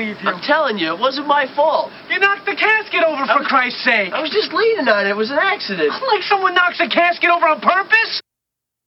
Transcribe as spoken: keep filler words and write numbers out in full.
believe you. I'm telling you, it wasn't my fault. You knocked the casket over, for was, Christ's sake. I was just leaning on it. It was an accident. Like someone knocks a casket over on purpose?